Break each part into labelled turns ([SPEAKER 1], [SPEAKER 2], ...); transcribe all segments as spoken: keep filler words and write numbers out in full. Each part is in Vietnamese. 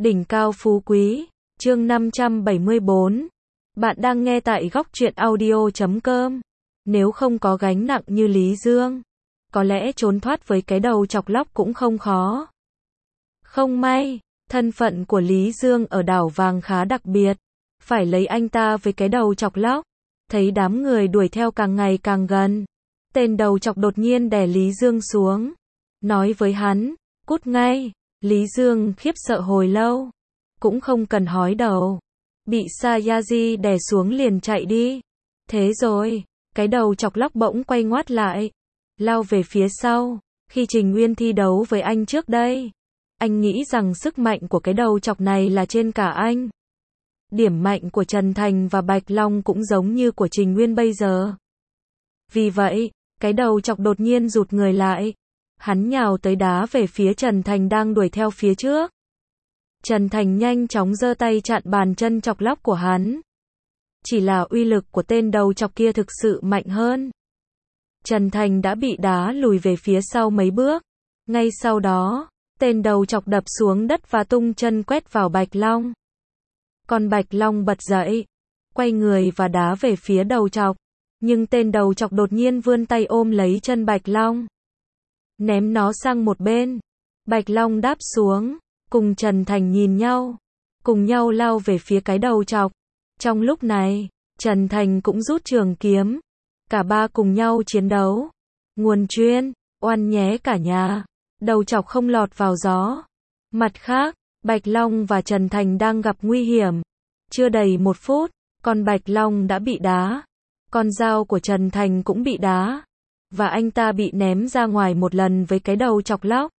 [SPEAKER 1] Đỉnh cao phú quý, chương năm trăm bảy mươi bốn. Bạn đang nghe tại góc truyện audio chấm com. Nếu không có gánh nặng như Lý Dương, có lẽ trốn thoát với cái đầu chọc lóc cũng không khó. Không may, thân phận của Lý Dương ở đảo vàng khá đặc biệt, phải lấy anh ta với cái đầu chọc lóc. Thấy đám người đuổi theo càng ngày càng gần, tên đầu chọc đột nhiên đè Lý Dương xuống, nói với hắn, cút ngay. Lý Dương khiếp sợ hồi lâu, cũng không cần hói đầu, bị Sayaji đè xuống liền chạy đi. Thế rồi, cái đầu chọc lóc bỗng quay ngoắt lại, lao về phía sau. Khi Trình Uyên thi đấu với anh trước đây, anh nghĩ rằng sức mạnh của cái đầu chọc này là trên cả anh. Điểm mạnh của Trần Thành và Bạch Long cũng giống như của Trình Uyên bây giờ. Vì vậy, cái đầu chọc đột nhiên rụt người lại. Hắn nhào tới đá về phía Trần Thành đang đuổi theo phía trước. Trần Thành nhanh chóng giơ tay chặn bàn chân chọc lóc của hắn. Chỉ là uy lực của tên đầu chọc kia thực sự mạnh hơn. Trần Thành đã bị đá lùi về phía sau mấy bước. Ngay sau đó, tên đầu chọc đập xuống đất và tung chân quét vào Bạch Long. Còn Bạch Long bật dậy, quay người và đá về phía đầu chọc. Nhưng tên đầu chọc đột nhiên vươn tay ôm lấy chân Bạch Long, ném nó sang một bên. Bạch Long đáp xuống, cùng Trần Thành nhìn nhau, cùng nhau lao về phía cái đầu chọc. Trong lúc này, Trần Thành cũng rút trường kiếm. Cả ba cùng nhau chiến đấu. Nguồn chuyên, oan nhé cả nhà. Đầu chọc không lọt vào gió. Mặt khác, Bạch Long và Trần Thành đang gặp nguy hiểm. Chưa đầy một phút, con Bạch Long đã bị đá. Con dao của Trần Thành cũng bị đá. Và anh ta bị ném ra ngoài một lần với cái đầu chọc lóc.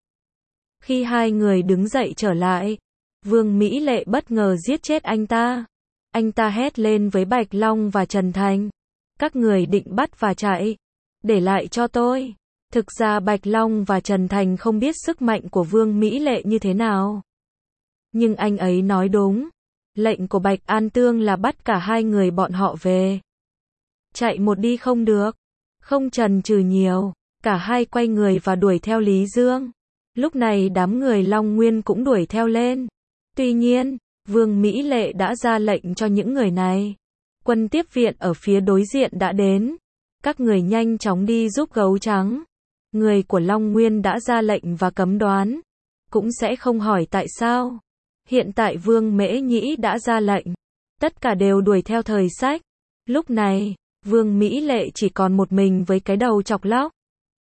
[SPEAKER 1] Khi hai người đứng dậy trở lại, Vương Mỹ Lệ bất ngờ giết chết anh ta. Anh ta hét lên với Bạch Long và Trần Thành. Các người định bắt và chạy. Để lại cho tôi. Thực ra Bạch Long và Trần Thành không biết sức mạnh của Vương Mỹ Lệ như thế nào. Nhưng anh ấy nói đúng. Lệnh của Bạch An Tương là bắt cả hai người bọn họ về. Chạy một đi không được. Không chần chừ nhiều, cả hai quay người và đuổi theo Lý Dương. Lúc này đám người Long Nguyên cũng đuổi theo lên. Tuy nhiên, Vương Mỹ Lệ đã ra lệnh cho những người này. Quân tiếp viện ở phía đối diện đã đến. Các người nhanh chóng đi giúp gấu trắng. Người của Long Nguyên đã ra lệnh và cấm đoán. Cũng sẽ không hỏi tại sao. Hiện tại Vương Mễ Nhĩ đã ra lệnh. Tất cả đều đuổi theo thời sách. Lúc này, Vương Mỹ Lệ chỉ còn một mình với cái đầu chọc lóc.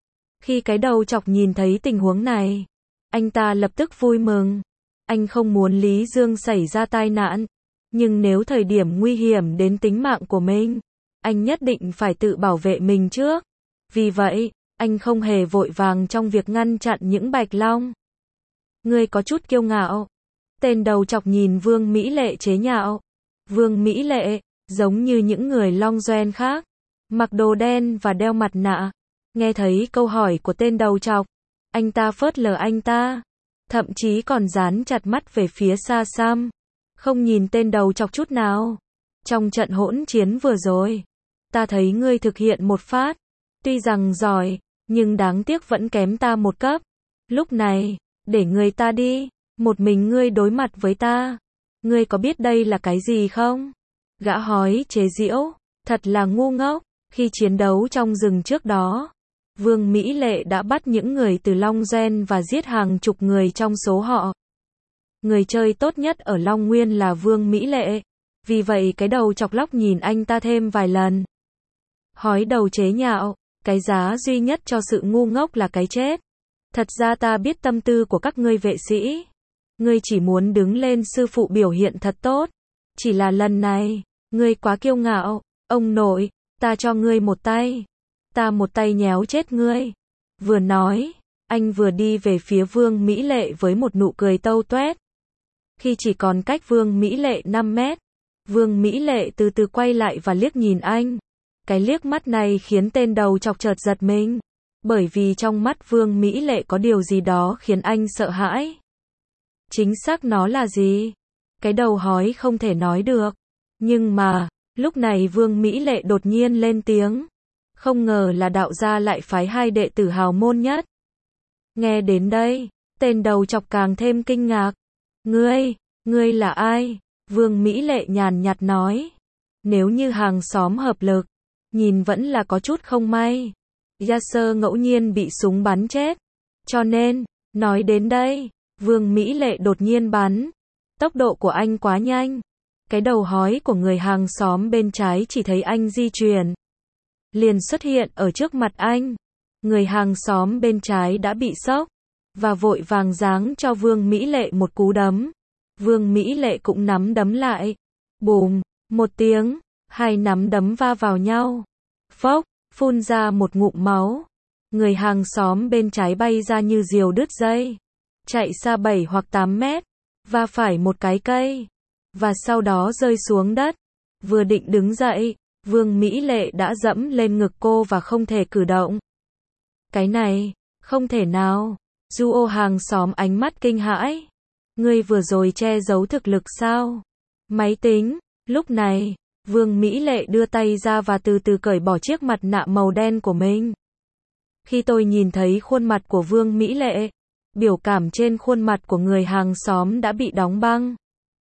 [SPEAKER 1] Khi cái đầu chọc nhìn thấy tình huống này, anh ta lập tức vui mừng. Anh không muốn Lý Dương xảy ra tai nạn. Nhưng nếu thời điểm nguy hiểm đến tính mạng của mình, anh nhất định phải tự bảo vệ mình trước. Vì vậy, anh không hề vội vàng trong việc ngăn chặn những Bạch Long. Ngươi có chút kiêu ngạo. Tên đầu chọc nhìn Vương Mỹ Lệ chế nhạo. Vương Mỹ Lệ, giống như những người Long Doen khác, mặc đồ đen và đeo mặt nạ. Nghe thấy câu hỏi của tên đầu chọc, anh ta phớt lờ anh ta, thậm chí còn dán chặt mắt về phía xa xăm, không nhìn tên đầu chọc chút nào. Trong trận hỗn chiến vừa rồi, ta thấy ngươi thực hiện một phát, tuy rằng giỏi, nhưng đáng tiếc vẫn kém ta một cấp. Lúc này, để người ta đi, một mình ngươi đối mặt với ta. Ngươi có biết đây là cái gì không? Gã hói chế giễu, thật là ngu ngốc. Khi chiến đấu trong rừng trước đó, Vương Mỹ Lệ đã bắt những người từ Long Gen và giết hàng chục người trong số họ. Người chơi tốt nhất ở Long Nguyên là Vương Mỹ Lệ. Vì vậy cái đầu chọc lóc nhìn anh ta thêm vài lần. Hói đầu chế nhạo, cái giá duy nhất cho sự ngu ngốc là cái chết. Thật ra ta biết tâm tư của các ngươi vệ sĩ. Ngươi chỉ muốn đứng lên sư phụ biểu hiện thật tốt. Chỉ là lần này, ngươi quá kiêu ngạo. Ông nội, ta cho ngươi một tay. Ta một tay nhéo chết ngươi. Vừa nói, anh vừa đi về phía Vương Mỹ Lệ với một nụ cười tâu tuét. Khi chỉ còn cách Vương Mỹ Lệ năm mét, Vương Mỹ Lệ từ từ quay lại và liếc nhìn anh. Cái liếc mắt này khiến tên đầu chọc chợt giật mình. Bởi vì trong mắt Vương Mỹ Lệ có điều gì đó khiến anh sợ hãi. Chính xác nó là gì? Cái đầu hói không thể nói được. Nhưng mà, lúc này Vương Mỹ Lệ đột nhiên lên tiếng. Không ngờ là đạo gia lại phái hai đệ tử hào môn nhất. Nghe đến đây, tên đầu chọc càng thêm kinh ngạc. Ngươi, Ngươi là ai? Vương Mỹ Lệ nhàn nhạt nói. Nếu như hàng xóm hợp lực, nhìn vẫn là có chút không may. Yasser ngẫu nhiên bị súng bắn chết. Cho nên, nói đến đây, Vương Mỹ Lệ đột nhiên bắn. Tốc độ của anh quá nhanh. Cái đầu hói của người hàng xóm bên trái chỉ thấy anh di chuyển, liền xuất hiện ở trước mặt anh. Người hàng xóm bên trái đã bị sốc, và vội vàng giáng cho Vương Mỹ Lệ một cú đấm. Vương Mỹ Lệ cũng nắm đấm lại. Bùm, một tiếng, hai nắm đấm va vào nhau. Phốc, phun ra một ngụm máu. Người hàng xóm bên trái bay ra như diều đứt dây, chạy xa bảy hoặc tám mét, va phải một cái cây, và sau đó rơi xuống đất. Vừa định đứng dậy, Vương Mỹ Lệ đã dẫm lên ngực cô và không thể cử động. Cái này, không thể nào. Duo hàng xóm ánh mắt kinh hãi. Ngươi vừa rồi che giấu thực lực sao? Máy tính. Lúc này, Vương Mỹ Lệ đưa tay ra và từ từ cởi bỏ chiếc mặt nạ màu đen của mình. Khi tôi nhìn thấy khuôn mặt của Vương Mỹ Lệ, biểu cảm trên khuôn mặt của người hàng xóm đã bị đóng băng.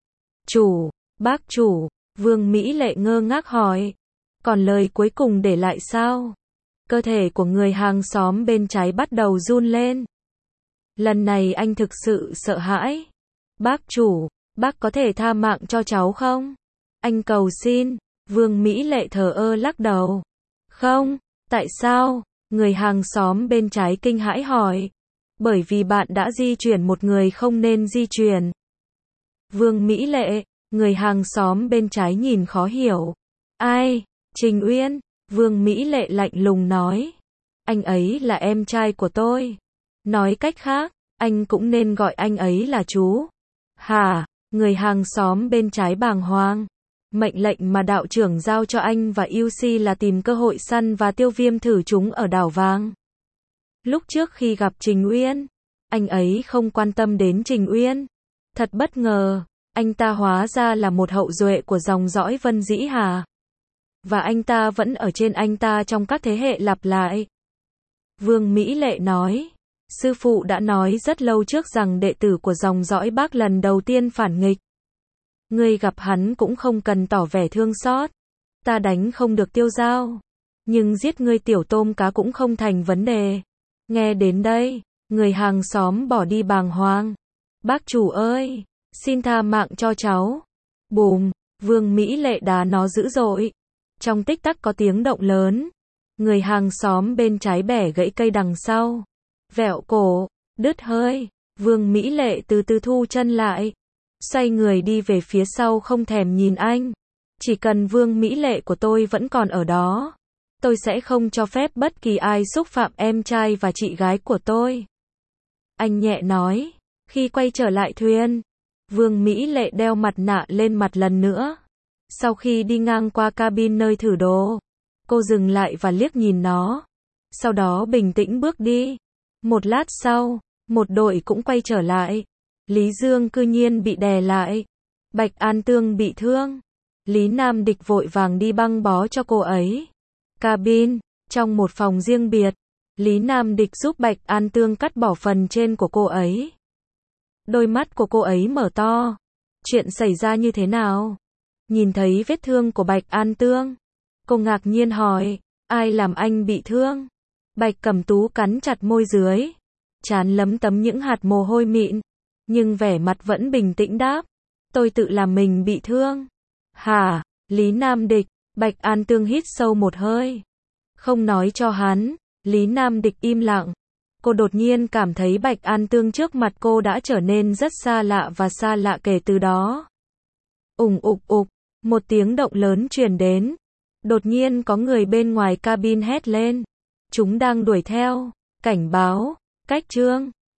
[SPEAKER 1] Chủ, bác chủ, Vương Mỹ Lệ ngơ ngác hỏi. Còn lời cuối cùng để lại sao? Cơ thể của người hàng xóm bên trái bắt đầu run lên. Lần này anh thực sự sợ hãi. Bác chủ, bác có thể tha mạng cho cháu không? Anh cầu xin. Vương Mỹ Lệ thờ ơ lắc đầu. Không, tại sao? Người hàng xóm bên trái kinh hãi hỏi. Bởi vì bạn đã di chuyển một người không nên di chuyển. Vương Mỹ Lệ, người hàng xóm bên trái nhìn khó hiểu. Ai? Trình Uyên. Vương Mỹ Lệ lạnh lùng nói. Anh ấy là em trai của tôi. Nói cách khác, anh cũng nên gọi anh ấy là chú. Hả? Người hàng xóm bên trái bàng hoàng. Mệnh lệnh mà đạo trưởng giao cho anh và u xê là tìm cơ hội săn và tiêu viêm thử chúng ở đảo vàng. Lúc trước khi gặp Trình Uyên, anh ấy không quan tâm đến Trình Uyên. Thật bất ngờ, anh ta hóa ra là một hậu duệ của dòng dõi Vân Dĩ Hà. Và anh ta vẫn ở trên anh ta trong các thế hệ lặp lại. Vương Mỹ Lệ nói, sư phụ đã nói rất lâu trước rằng đệ tử của dòng dõi Bác lần đầu tiên phản nghịch. Ngươi gặp hắn cũng không cần tỏ vẻ thương xót. Ta đánh không được Tiêu Giao, nhưng giết ngươi tiểu tôm cá cũng không thành vấn đề. Nghe đến đây, người hàng xóm bỏ đi bàng hoàng. Bác chủ ơi, xin tha mạng cho cháu. Bùm, Vương Mỹ Lệ đá nó dữ dội. Trong tích tắc có tiếng động lớn. Người hàng xóm bên trái bẻ gãy cây đằng sau. Vẹo cổ, đứt hơi. Vương Mỹ Lệ từ từ thu chân lại. Xoay người đi về phía sau không thèm nhìn anh. Chỉ cần Vương Mỹ Lệ của tôi vẫn còn ở đó, tôi sẽ không cho phép bất kỳ ai xúc phạm em trai và chị gái của tôi. Anh nhẹ nói. Khi quay trở lại thuyền, Vương Mỹ Lệ đeo mặt nạ lên mặt lần nữa. Sau khi đi ngang qua cabin nơi thử đồ, cô dừng lại và liếc nhìn nó. Sau đó bình tĩnh bước đi. Một lát sau, một đội cũng quay trở lại. Lý Dương cư nhiên bị đè lại. Bạch An Tương bị thương. Lý Nam Địch vội vàng đi băng bó cho cô ấy. Cabin, trong một phòng riêng biệt, Lý Nam Địch giúp Bạch An Tương cắt bỏ phần trên của cô ấy. Đôi mắt của cô ấy mở to. Chuyện xảy ra như thế nào? Nhìn thấy vết thương của Bạch An Tương, cô ngạc nhiên hỏi, ai làm anh bị thương? Bạch Cẩm Tú cắn chặt môi dưới, trán lấm tấm những hạt mồ hôi mịn, nhưng vẻ mặt vẫn bình tĩnh đáp, tôi tự làm mình bị thương. Hả? Lý Nam Địch. Bạch An Tương hít sâu một hơi. Không nói cho hắn. Lý Nam Địch im lặng. Cô đột nhiên cảm thấy Bạch An Tương trước mặt cô đã trở nên rất xa lạ và xa lạ kể từ đó. Ùng ục ục, một tiếng động lớn truyền đến. Đột nhiên có người bên ngoài cabin hét lên. Chúng đang đuổi theo. Cảnh báo. Cách Trương.